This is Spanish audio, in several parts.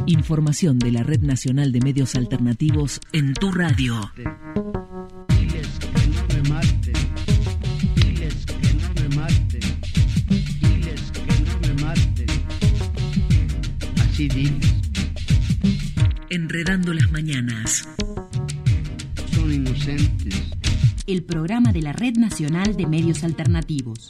Información de la Red Nacional de Medios Alternativos en tu radio. Diles que no me maten. Diles que no me maten. Diles que no me maten. Así diles. Enredando las mañanas. Son inocentes. El programa de la Red Nacional de Medios Alternativos.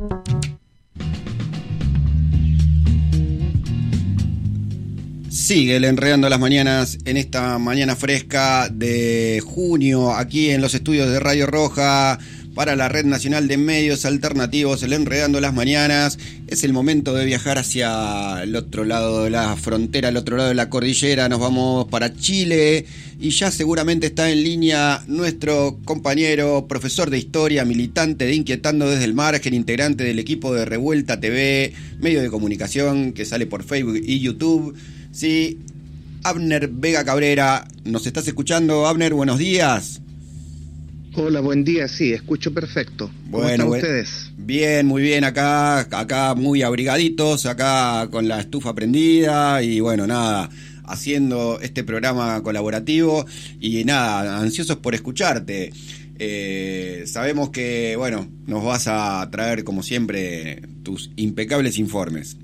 Sigue el Enredando las Mañanas en esta mañana fresca de junio, aquí en los estudios de Radio Roja, para la Red Nacional de Medios Alternativos, el Enredando las Mañanas. Es el momento de viajar hacia el otro lado de la frontera, el otro lado de la cordillera. Nos vamos para Chile y ya seguramente está en línea nuestro compañero, profesor de historia, militante de Inquietando desde el Margen, integrante del equipo de Revuelta TV, medio de comunicación que sale por Facebook y YouTube. Sí, Abner Vega Cabrera, ¿nos estás escuchando, Abner? Buenos días. Hola, buen día, sí, escucho perfecto. ¿Cómo están ustedes? Bien, muy bien, acá muy abrigaditos, acá con la estufa prendida y bueno, nada, haciendo este programa colaborativo y nada, ansiosos por escucharte. Sabemos que, bueno, nos vas a traer como siempre tus impecables informes.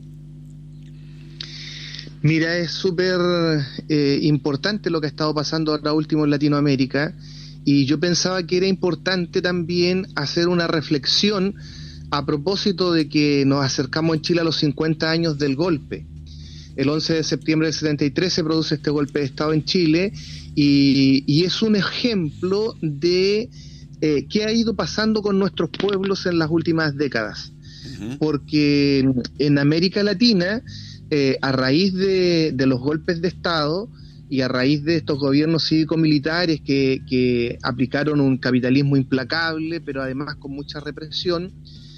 Mira, es súper importante lo que ha estado pasando ahora último en Latinoamérica, y yo pensaba que era importante también hacer una reflexión a propósito de que nos acercamos en Chile a los 50 años del golpe. El 11 de septiembre del 73 se produce este golpe de Estado en Chile y es un ejemplo de qué ha ido pasando con nuestros pueblos en las últimas décadas. Porque en América Latina, a raíz de los golpes de Estado y a raíz de estos gobiernos cívico-militares que aplicaron un capitalismo implacable, pero además con mucha represión,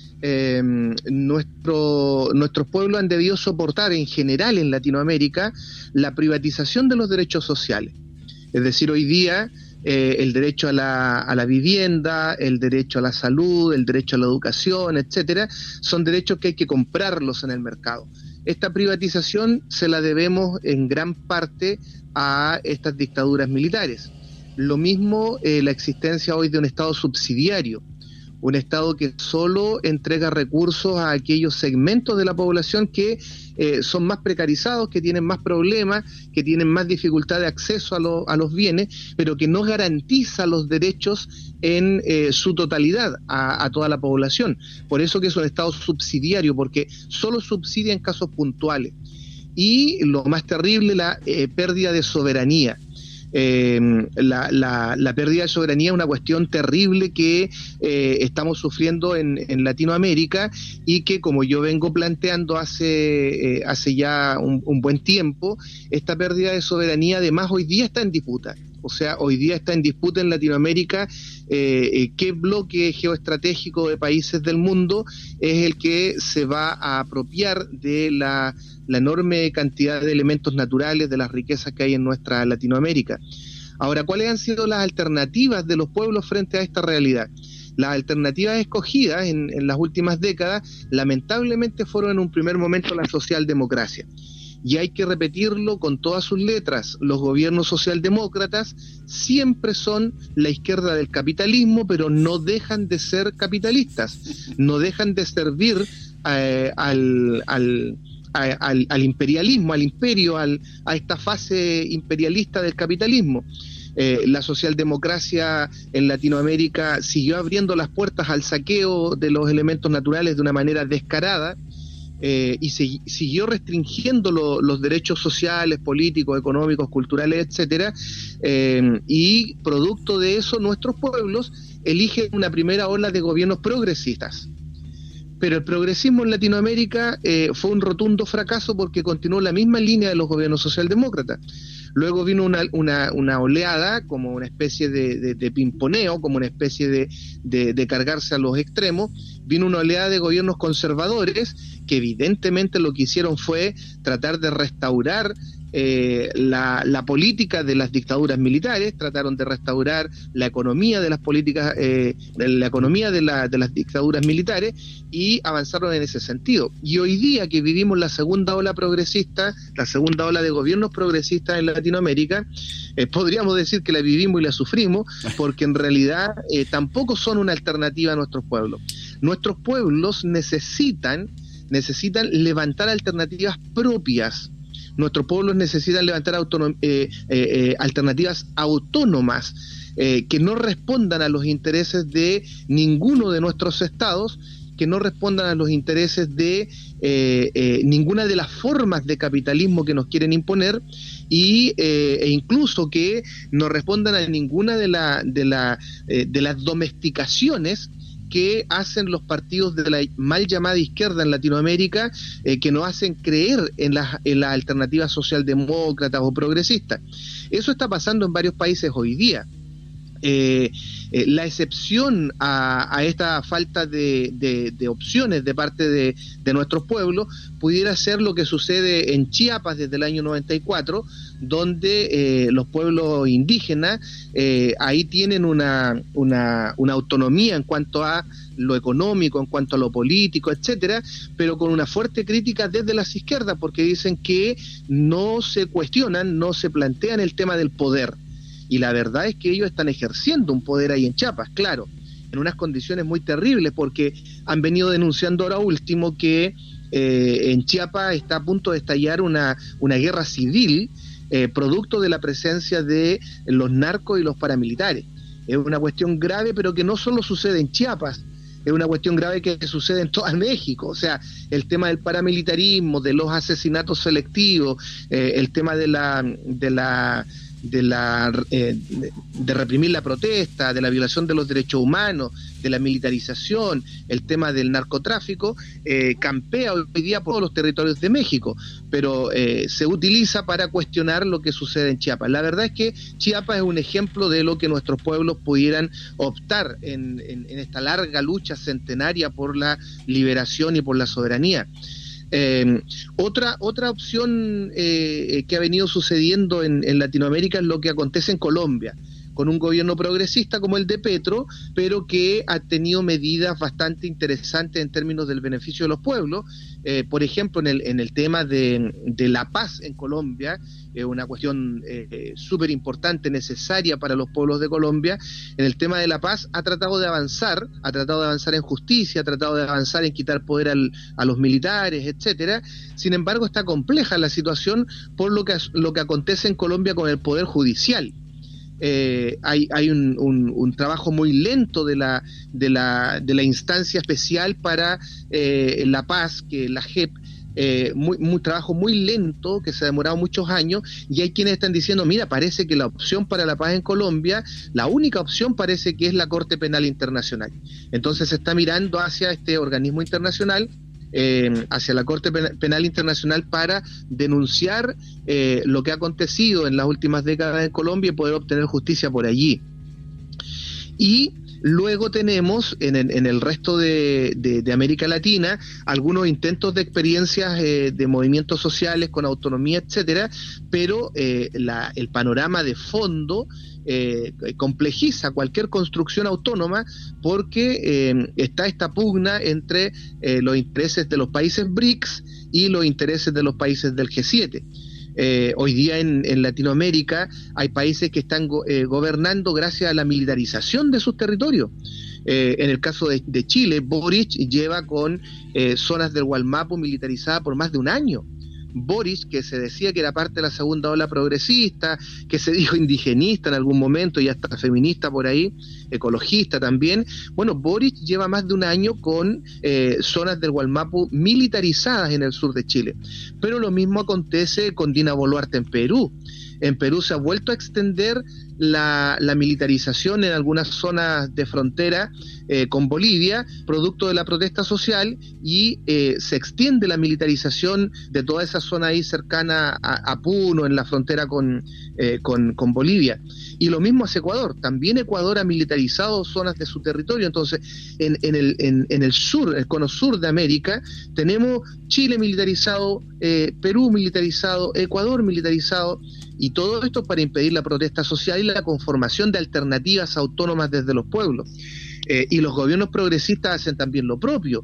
nuestros pueblos han debido soportar en general en Latinoamérica la privatización de los derechos sociales. Es decir, hoy día el derecho a la vivienda, el derecho a la salud, el derecho a la educación, etcétera, son derechos que hay que comprarlos en el mercado. Esta privatización se la debemos en gran parte a estas dictaduras militares. Lo mismo la existencia hoy de un Estado subsidiario, un Estado que solo entrega recursos a aquellos segmentos de la población que son más precarizados, que tienen más problemas, que tienen más dificultad de acceso a los bienes, pero que no garantiza los derechos en su totalidad a toda la población. Por eso que es un Estado subsidiario, porque solo subsidia en casos puntuales. Y lo más terrible, la pérdida de soberanía. La pérdida de soberanía es una cuestión terrible que estamos sufriendo en Latinoamérica y que, como yo vengo planteando hace ya un buen tiempo, esta pérdida de soberanía además hoy día está en disputa. O sea, hoy día está en disputa en Latinoamérica qué bloque geoestratégico de países del mundo es el que se va a apropiar de la enorme cantidad de elementos naturales, de las riquezas que hay en nuestra Latinoamérica. Ahora, ¿cuáles han sido las alternativas de los pueblos frente a esta realidad? Las alternativas escogidas en las últimas décadas, lamentablemente, fueron en un primer momento la socialdemocracia. Y hay que repetirlo con todas sus letras, los gobiernos socialdemócratas siempre son la izquierda del capitalismo, pero no dejan de ser capitalistas, no dejan de servir al imperialismo, al imperio, a esta fase imperialista del capitalismo. La socialdemocracia en Latinoamérica siguió abriendo las puertas al saqueo de los elementos naturales de una manera descarada, y siguió restringiendo los derechos sociales, políticos, económicos, culturales, etcétera, y producto de eso nuestros pueblos eligen una primera ola de gobiernos progresistas. Pero el progresismo en Latinoamérica fue un rotundo fracaso porque continuó la misma línea de los gobiernos socialdemócratas. Luego vino una oleada, como una especie de pimponeo, como una especie de cargarse a los extremos. Vino una oleada de gobiernos conservadores que evidentemente lo que hicieron fue tratar de restaurar la política de las dictaduras militares, trataron de restaurar la economía de las políticas, la economía de las dictaduras militares, y avanzaron en ese sentido. Y hoy día que vivimos la segunda ola progresista, la segunda ola de gobiernos progresistas en Latinoamérica, podríamos decir que la vivimos y la sufrimos, porque en realidad tampoco son una alternativa a nuestros pueblos. Nuestros pueblos necesitan levantar alternativas propias. Nuestros pueblos necesitan levantar alternativas autónomas que no respondan a los intereses de ninguno de nuestros estados, que no respondan a los intereses de ninguna de las formas de capitalismo que nos quieren imponer, e incluso que no respondan a ninguna de las domesticaciones que hacen los partidos de la mal llamada izquierda en Latinoamérica, que nos hacen creer en la alternativa socialdemócrata o progresista. Eso está pasando en varios países hoy día. La excepción a esta falta de opciones de parte de nuestros pueblos pudiera ser lo que sucede en Chiapas desde el año 94, donde los pueblos indígenas ahí tienen una autonomía en cuanto a lo económico, en cuanto a lo político, etcétera, pero con una fuerte crítica desde las izquierdas, porque dicen que no se cuestionan, no se plantean el tema del poder. Y la verdad es que ellos están ejerciendo un poder ahí en Chiapas, claro, en unas condiciones muy terribles, porque han venido denunciando ahora último que en Chiapas está a punto de estallar una guerra civil, producto de la presencia de los narcos y los paramilitares. Es una cuestión grave, pero que no solo sucede en Chiapas, es una cuestión grave que sucede en todo México. O sea, el tema del paramilitarismo, de los asesinatos selectivos, el tema de reprimir la protesta, de la violación de los derechos humanos, de la militarización, el tema del narcotráfico, campea hoy día por todos los territorios de México, pero se utiliza para cuestionar lo que sucede en Chiapas. La verdad es que Chiapas es un ejemplo de lo que nuestros pueblos pudieran optar en esta larga lucha centenaria por la liberación y por la soberanía. Otra opción que ha venido sucediendo en Latinoamérica es lo que acontece en Colombia, con un gobierno progresista como el de Petro, pero que ha tenido medidas bastante interesantes en términos del beneficio de los pueblos. Por ejemplo, en el tema de la paz en Colombia, una cuestión súper importante, necesaria para los pueblos de Colombia. En el tema de la paz ha tratado de avanzar en justicia, ha tratado de avanzar en quitar poder a los militares, etcétera. Sin embargo, está compleja la situación por lo que acontece en Colombia con el poder judicial. Hay un trabajo muy lento de la instancia especial para la paz, que la JEP, trabajo muy lento, que se ha demorado muchos años, y hay quienes están diciendo, mira, parece que la opción para la paz en Colombia, la única opción parece que es la Corte Penal Internacional. Entonces se está mirando hacia este organismo internacional, hacia la Corte Penal Internacional, para denunciar lo que ha acontecido en las últimas décadas en Colombia y poder obtener justicia por allí. Y luego tenemos en el resto de América Latina algunos intentos de experiencias de movimientos sociales con autonomía, etcétera, pero el panorama de fondo complejiza cualquier construcción autónoma, porque está esta pugna entre los intereses de los países BRICS y los intereses de los países del G7. Hoy día en Latinoamérica hay países que están gobernando gracias a la militarización de sus territorios. En el caso de Chile, Boric lleva con zonas del Gualmapu militarizadas por más de un año. Boric, que se decía que era parte de la segunda ola progresista, que se dijo indigenista en algún momento y hasta feminista por ahí, ecologista también. Bueno, Boric lleva más de un año con zonas del Gualmapu militarizadas en el sur de Chile. Pero lo mismo acontece con Dina Boluarte en Perú. En Perú se ha vuelto a extender la militarización en algunas zonas de frontera con Bolivia, producto de la protesta social, y se extiende la militarización de toda esa zona ahí cercana a Puno, en la frontera con Bolivia. Y lo mismo hace Ecuador. También Ecuador ha militarizado zonas de su territorio. Entonces, en el sur, el cono sur de América, tenemos Chile militarizado, Perú militarizado, Ecuador militarizado, y todo esto para impedir la protesta social y la conformación de alternativas autónomas desde los pueblos. Y los gobiernos progresistas hacen también lo propio.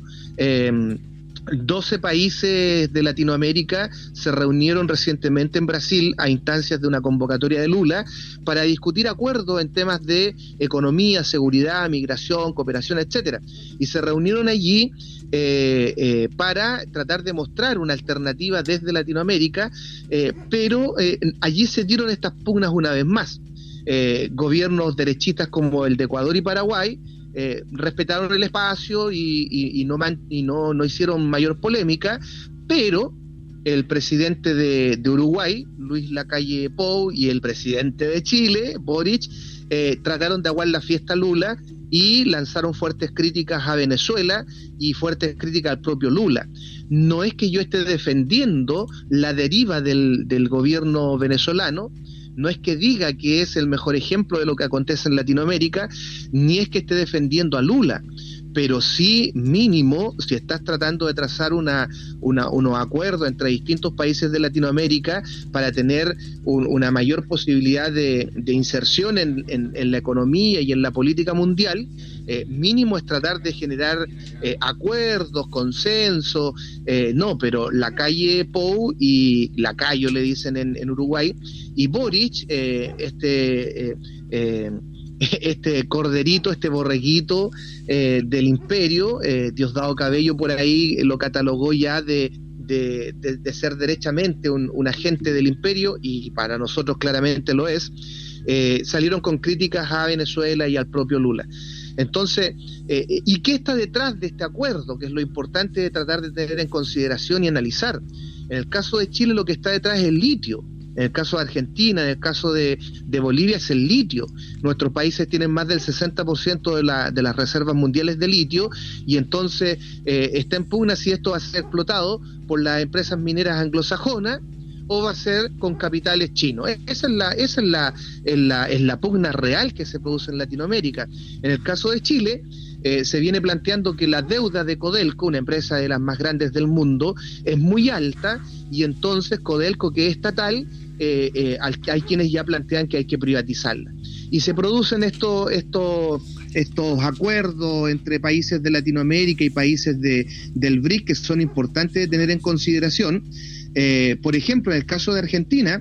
12 países de Latinoamérica se reunieron recientemente en Brasil a instancias de una convocatoria de Lula para discutir acuerdos en temas de economía, seguridad, migración, cooperación, etcétera. Y se reunieron allí para tratar de mostrar una alternativa desde Latinoamérica, pero allí se dieron estas pugnas una vez más. Gobiernos derechistas como el de Ecuador y Paraguay respetaron el espacio y no hicieron mayor polémica, pero el presidente de Uruguay, Luis Lacalle Pou, y el presidente de Chile, Boric, trataron de aguar la fiesta Lula y lanzaron fuertes críticas a Venezuela y fuertes críticas al propio Lula. No es que yo esté defendiendo la deriva del gobierno venezolano, no es que diga que es el mejor ejemplo de lo que acontece en Latinoamérica, ni es que esté defendiendo a Lula, pero sí, mínimo, si estás tratando de trazar unos acuerdos entre distintos países de Latinoamérica para tener una mayor posibilidad de inserción en la economía y en la política mundial, mínimo es tratar de generar acuerdos, consenso. No, pero Lacalle Pou y Lacayo le dicen en Uruguay, y Boric, este corderito, este borreguito del imperio, Diosdado Cabello por ahí lo catalogó ya de ser derechamente un agente del imperio, y para nosotros claramente lo es. Salieron con críticas a Venezuela y al propio Lula. Entonces, ¿y qué está detrás de este acuerdo? Que es lo importante de tratar de tener en consideración y analizar. En el caso de Chile, lo que está detrás es el litio. En el caso de Argentina, en el caso de Bolivia, es el litio. Nuestros países tienen más del 60% de las reservas mundiales de litio, y entonces está en pugna si esto va a ser explotado por las empresas mineras anglosajonas o va a ser con capitales chinos. Esa es la pugna real que se produce en Latinoamérica. En el caso de Chile, se viene planteando que la deuda de Codelco, una empresa de las más grandes del mundo, es muy alta, y entonces Codelco, que es estatal, hay quienes ya plantean que hay que privatizarla. Y se producen estos acuerdos entre países de Latinoamérica y países del BRIC que son importantes de tener en consideración. Por ejemplo, en el caso de Argentina,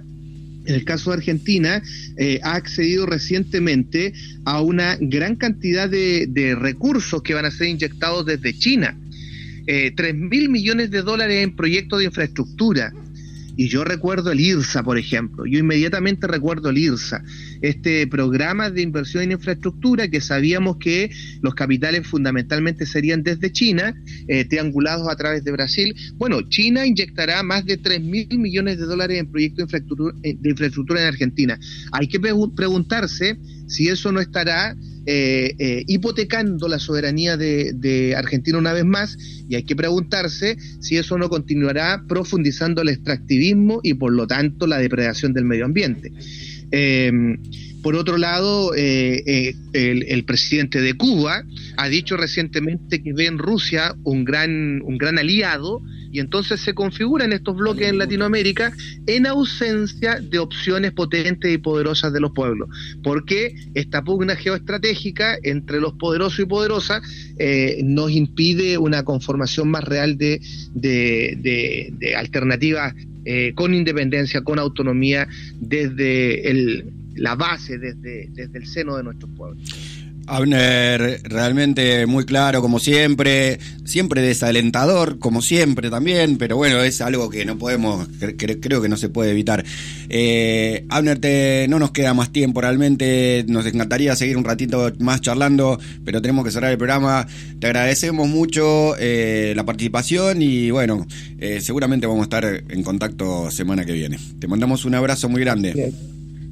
ha accedido recientemente a una gran cantidad de recursos que van a ser inyectados desde China. 3.000 millones de dólares en proyectos de infraestructura. Y yo recuerdo el IRSA, por ejemplo. Yo inmediatamente recuerdo el IRSA, este programa de inversión en infraestructura que sabíamos que los capitales fundamentalmente serían desde China, triangulados a través de Brasil. Bueno, China inyectará más de 3.000 millones de dólares en proyectos de infraestructura en Argentina. Hay que preguntarse si eso no estará hipotecando la soberanía de Argentina una vez más, y hay que preguntarse si eso no continuará profundizando el extractivismo y por lo tanto la depredación del medio ambiente. Por otro lado, el presidente de Cuba ha dicho recientemente que ve en Rusia un gran aliado, y entonces se configuran estos bloques en Latinoamérica en ausencia de opciones potentes y poderosas de los pueblos, porque esta pugna geoestratégica entre los poderosos y poderosas nos impide una conformación más real de alternativas con independencia, con autonomía desde la base, desde el seno de nuestros pueblos. Abner, realmente muy claro como siempre desalentador como siempre también, pero bueno, es algo que no podemos, creo que no se puede evitar. Abner, no nos queda más tiempo realmente, nos encantaría seguir un ratito más charlando, pero tenemos que cerrar el programa. Te agradecemos mucho la participación y bueno, seguramente vamos a estar en contacto semana que viene. Te mandamos un abrazo muy grande. Bien.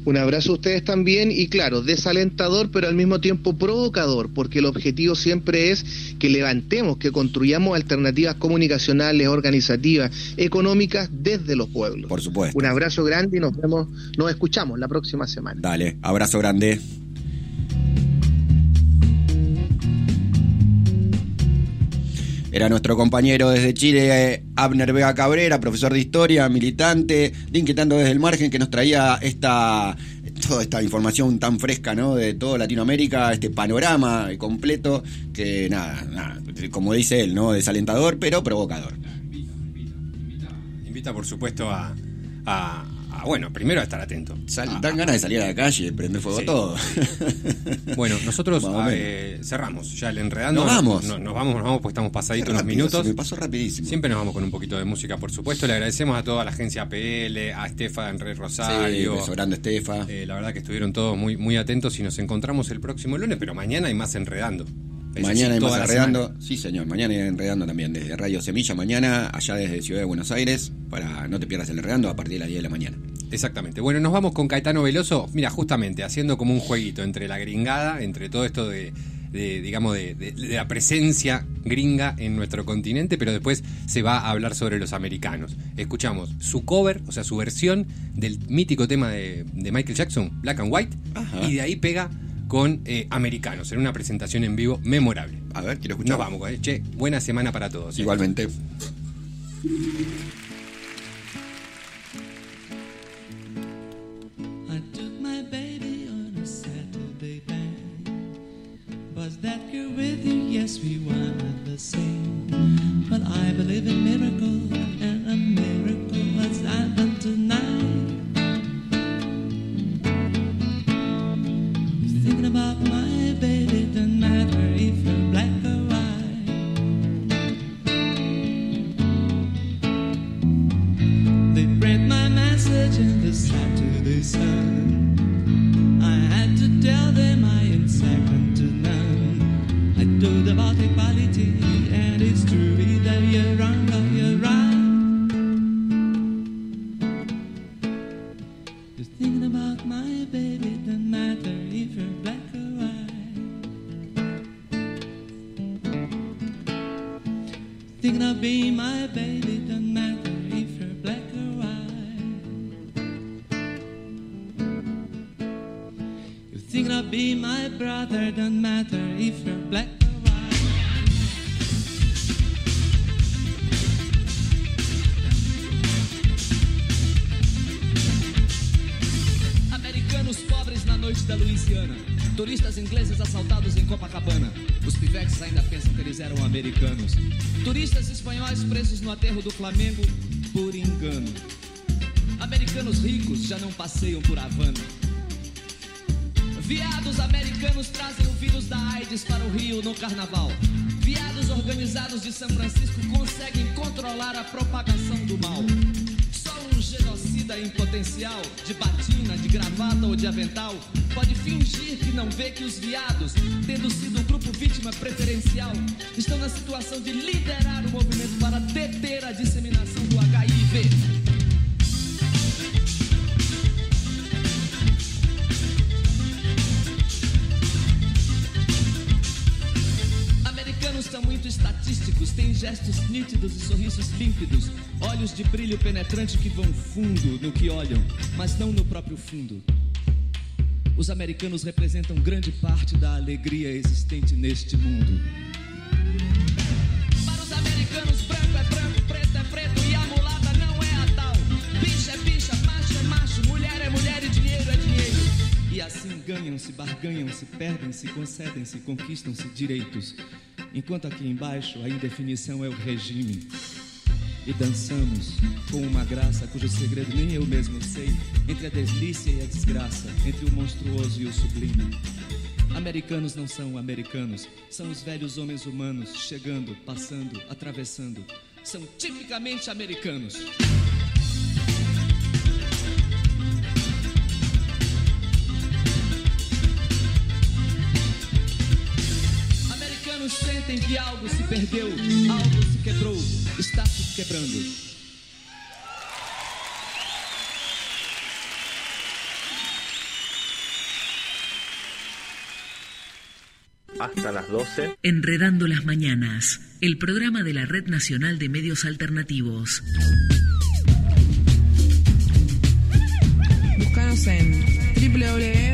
Un abrazo a ustedes también y claro, desalentador pero al mismo tiempo provocador, porque el objetivo siempre es que levantemos, que construyamos alternativas comunicacionales, organizativas, económicas desde los pueblos. Por supuesto. Un abrazo grande y nos escuchamos la próxima semana. Dale, abrazo grande. Era nuestro compañero desde Chile, Abner Vega Cabrera, profesor de historia, militante, de Inquietando desde el Margen, que nos traía toda esta información tan fresca, ¿no? De toda Latinoamérica, este panorama completo, que nada, como dice él, ¿no? Desalentador, pero provocador. Invita por supuesto bueno, primero a estar atento. Dan ganas de salir a la calle y prender fuego todo. Bueno, nosotros cerramos ya el Enredando. Nos vamos. Nos vamos porque estamos pasaditos unos minutos. Se me pasó rapidísimo. Siempre nos vamos con un poquito de música, por supuesto. Le agradecemos a toda la agencia APL, a Estefa en Red Rosario. Sí, beso grande, Estefa. La verdad que estuvieron todos muy, muy atentos y nos encontramos el próximo lunes, pero mañana hay más Enredando. Mañana hay más Enredando. Sí, señor. Mañana hay Enredando también desde Radio Semilla. Mañana, allá desde Ciudad de Buenos Aires, para no te pierdas el Enredando a partir de las 10 de la mañana. Exactamente. Bueno, nos vamos con Caetano Veloso. Mira, justamente haciendo como un jueguito entre la gringada, entre todo esto de la presencia gringa en nuestro continente, pero después se va a hablar sobre los americanos. Escuchamos su cover, o sea, su versión del mítico tema de Michael Jackson, Black and White. Ajá. Y de ahí pega con americanos, en una presentación en vivo memorable. A ver, quiero escuchar. Nos vamos, che, buena semana para todos. Igualmente. I took my baby on a Saturday night. Was that girl with you? Yes, we wanted the same. But I believe in miracles, and a miracle has happened tonight. Thinking about my baby, doesn't matter if you're black or white. They read my message in the Saturday Sun. I had to tell them I am second to none. I told about equality, and it's true either you're wrong or you're right. Just thinking about my baby, doesn't matter if you're black or white. Thinking of being my baby, doesn't matter if you're black or white. You're thinking of being my brother, doesn't matter if you're black or white. Americanos pobres na noite da Louisiana. Turistas ingleses assaltados em Copacabana. Os pivetes ainda pensam que eles eram americanos. Turistas espanhóis presos no aterro do Flamengo por engano. Americanos ricos já não passeiam por Havana. Viados americanos trazem o vírus da AIDS para o Rio no carnaval. Viados organizados de São Francisco conseguem controlar a propagação do mal. Só um genocida em potencial, de batina, de gravata ou de avental, pode fingir que não vê que os viados, tendo sido o grupo vítima preferencial, estão na situação de liderar o movimento para deter a disseminação do HIV. Americanos são muito estatísticos, têm gestos nítidos e sorrisos límpidos, olhos de brilho penetrante que vão fundo no que olham, mas não no próprio fundo. Os americanos representam grande parte da alegria existente neste mundo. Para os americanos, branco é branco, preto é preto e a mulata não é a tal. Bicha é bicha, macho é macho, mulher é mulher e dinheiro é dinheiro. E assim ganham-se, barganham-se, perdem-se, concedem-se, conquistam-se direitos. Enquanto aqui embaixo a indefinição é o regime. E dançamos com uma graça cujo segredo nem eu mesmo sei, entre a delícia e a desgraça, entre o monstruoso e o sublime. Americanos não são americanos, são os velhos homens humanos, chegando, passando, atravessando. São tipicamente americanos. Americanos sentem que algo se perdeu, algo se quebrou, está se quebrando. hasta las 12. Enredando las mañanas, el programa de la Red Nacional de Medios Alternativos. Búscanos en www